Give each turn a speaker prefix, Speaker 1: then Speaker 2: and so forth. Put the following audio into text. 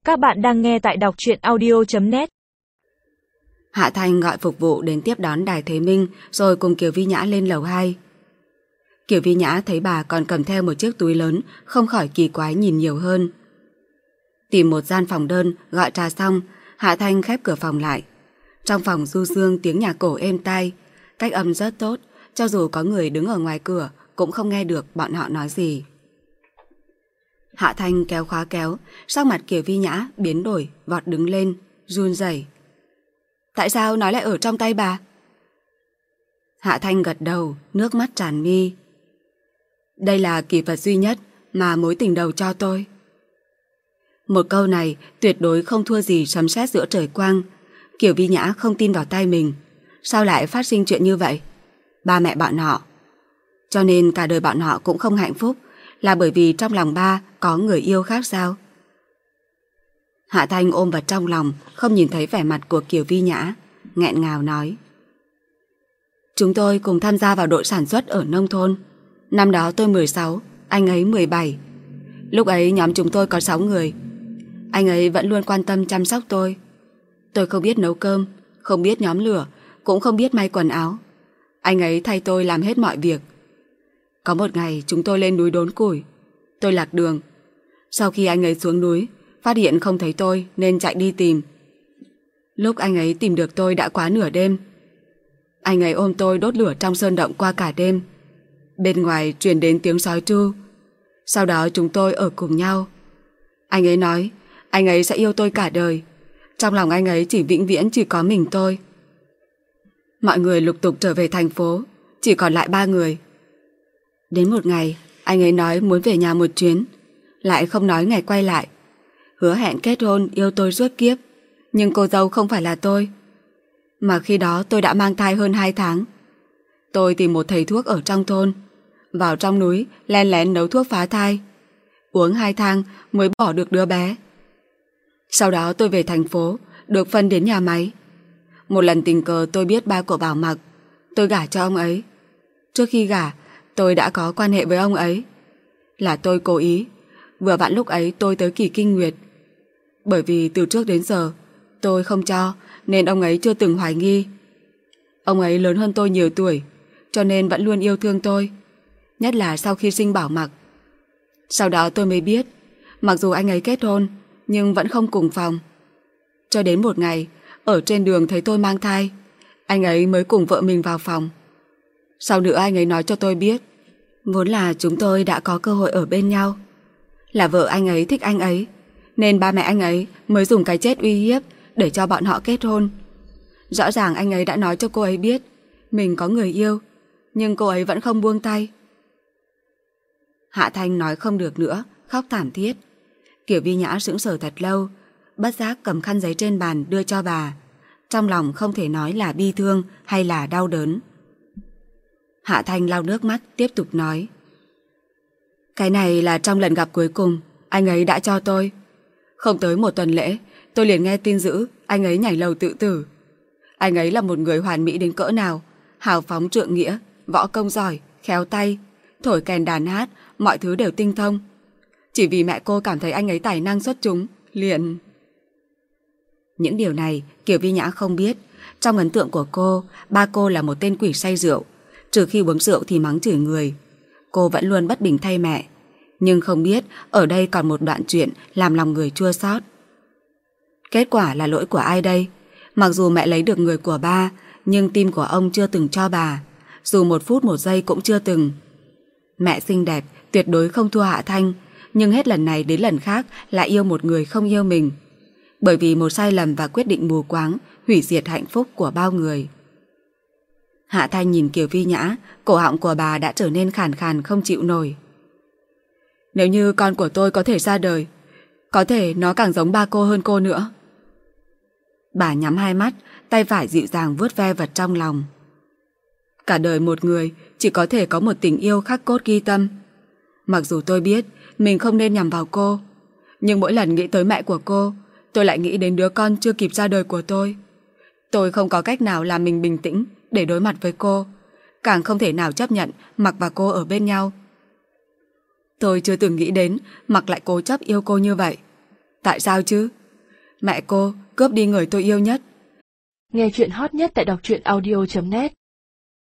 Speaker 1: Các bạn đang nghe tại đọc truyện audio.net.
Speaker 2: Hạ Thanh gọi phục vụ đến tiếp đón Đài Thế Minh rồi cùng Kiều Vi Nhã lên lầu 2. Kiều Vi Nhã thấy bà còn cầm theo một chiếc túi lớn, không khỏi kỳ quái nhìn nhiều hơn. Tìm một gian phòng đơn, gọi trà xong, Hạ Thanh khép cửa phòng lại. Trong phòng du dương tiếng nhạc cổ êm tai, cách âm rất tốt, cho dù có người đứng ở ngoài cửa cũng không nghe được bọn họ nói gì. Hạ Thanh kéo khóa kéo, sắc mặt Kiều Vi Nhã biến đổi, vọt đứng lên, run rẩy. Tại sao nó lại ở trong tay bà? Hạ Thanh gật đầu, nước mắt tràn mi. Đây là kỷ vật duy nhất mà mối tình đầu cho tôi. Một câu này tuyệt đối không thua gì sấm sét giữa trời quang. Kiều Vi Nhã không tin vào tai mình. Sao lại phát sinh chuyện như vậy? Ba mẹ bọn họ. Cho nên cả đời bọn họ cũng không hạnh phúc, là bởi vì trong lòng ba có người yêu khác sao? Hạ Thanh ôm vật trong lòng, không nhìn thấy vẻ mặt của Kiều Vi Nhã, nghẹn ngào nói. Chúng tôi cùng tham gia vào đội sản xuất ở nông thôn. Năm đó tôi 16, anh ấy 17. Lúc ấy nhóm chúng tôi có 6 người. Anh ấy vẫn luôn quan tâm chăm sóc tôi. Tôi không biết nấu cơm, không biết nhóm lửa, cũng không biết may quần áo. Anh ấy thay tôi làm hết mọi việc. Có một ngày chúng tôi lên núi đốn củi. Tôi lạc đường. Sau khi anh ấy xuống núi, phát hiện không thấy tôi nên chạy đi tìm. Lúc anh ấy tìm được tôi đã quá nửa đêm. Anh ấy ôm tôi đốt lửa trong sơn động qua cả đêm. Bên ngoài truyền đến tiếng sói tru. Sau đó chúng tôi ở cùng nhau. Anh ấy nói anh ấy sẽ yêu tôi cả đời. Trong lòng anh ấy chỉ vĩnh viễn chỉ có mình tôi. Mọi người lục tục trở về thành phố, chỉ còn lại 3 người. Đến một ngày, anh ấy nói muốn về nhà một chuyến, lại không nói ngày quay lại. Hứa hẹn kết hôn yêu tôi suốt kiếp, nhưng cô dâu không phải là tôi. Mà khi đó tôi đã mang thai hơn 2 tháng. Tôi tìm một thầy thuốc ở trong thôn, vào trong núi len lén nấu thuốc phá thai. Uống 2 thang mới bỏ được đứa bé. Sau đó tôi về thành phố, được phân đến nhà máy. Một lần tình cờ tôi biết ba của Bảo Mặc. Tôi gả cho ông ấy. Trước khi gả, tôi đã có quan hệ với ông ấy. Là tôi cố ý. Vừa vặn lúc ấy tôi tới kỳ kinh nguyệt. Bởi vì từ trước đến giờ tôi không cho, nên ông ấy chưa từng hoài nghi. Ông ấy lớn hơn tôi nhiều tuổi, cho nên vẫn luôn yêu thương tôi, nhất là sau khi sinh Bảo Mặc. Sau đó tôi mới biết, mặc dù anh ấy kết hôn, nhưng vẫn không cùng phòng. Cho đến một ngày, ở trên đường thấy tôi mang thai, anh ấy mới cùng vợ mình vào phòng. Sau nữa anh ấy nói cho tôi biết, vốn là chúng tôi đã có cơ hội ở bên nhau. Là vợ anh ấy thích anh ấy, nên ba mẹ anh ấy mới dùng cái chết uy hiếp để cho bọn họ kết hôn. Rõ ràng anh ấy đã nói cho cô ấy biết mình có người yêu, nhưng cô ấy vẫn không buông tay. Hạ Thanh nói không được nữa, khóc thảm thiết. Kiều Vi Nhã sững sờ thật lâu, bất giác cầm khăn giấy trên bàn đưa cho bà. Trong lòng không thể nói là bi thương hay là đau đớn. Hạ Thanh lau nước mắt tiếp tục nói. Cái này là trong lần gặp cuối cùng anh ấy đã cho tôi. Không tới một tuần lễ, tôi liền nghe tin dữ anh ấy nhảy lầu tự tử. Anh ấy là một người hoàn mỹ đến cỡ nào, hào phóng trượng nghĩa, võ công giỏi, khéo tay, thổi kèn đàn hát, mọi thứ đều tinh thông. Chỉ vì mẹ cô cảm thấy anh ấy tài năng xuất chúng, liền... Những điều này Kiều Vi Nhã không biết. Trong ấn tượng của cô, ba cô là một tên quỷ say rượu, trừ khi uống rượu thì mắng chửi người. Cô vẫn luôn bất bình thay mẹ, nhưng không biết ở đây còn một đoạn chuyện làm lòng người chua xót. Kết quả là lỗi của ai đây? Mặc dù mẹ lấy được người của ba, nhưng tim của ông chưa từng cho bà, dù 1 phút 1 giây cũng chưa từng. Mẹ xinh đẹp, tuyệt đối không thua Hạ Thanh, nhưng hết lần này đến lần khác lại yêu một người không yêu mình. Bởi vì một sai lầm và quyết định mù quáng hủy diệt hạnh phúc của bao người. Hạ Thanh nhìn Kiều Vi Nhã, cổ họng của bà đã trở nên khàn khàn không chịu nổi. Nếu như con của tôi có thể ra đời, có thể nó càng giống ba cô hơn cô nữa. Bà nhắm hai mắt, tay phải dịu dàng vuốt ve vật trong lòng. Cả đời một người chỉ có thể có một tình yêu khắc cốt ghi tâm. Mặc dù tôi biết mình không nên nhằm vào cô, nhưng mỗi lần nghĩ tới mẹ của cô, tôi lại nghĩ đến đứa con chưa kịp ra đời của tôi. Tôi không có cách nào làm mình bình tĩnh để đối mặt với cô, càng không thể nào chấp nhận Mặc và cô ở bên nhau. Tôi chưa từng nghĩ đến Mặc lại cố chấp yêu cô như vậy. Tại sao chứ? Mẹ cô, cướp đi người tôi yêu nhất.
Speaker 3: Nghe chuyện hot nhất tại đọc truyện audio.net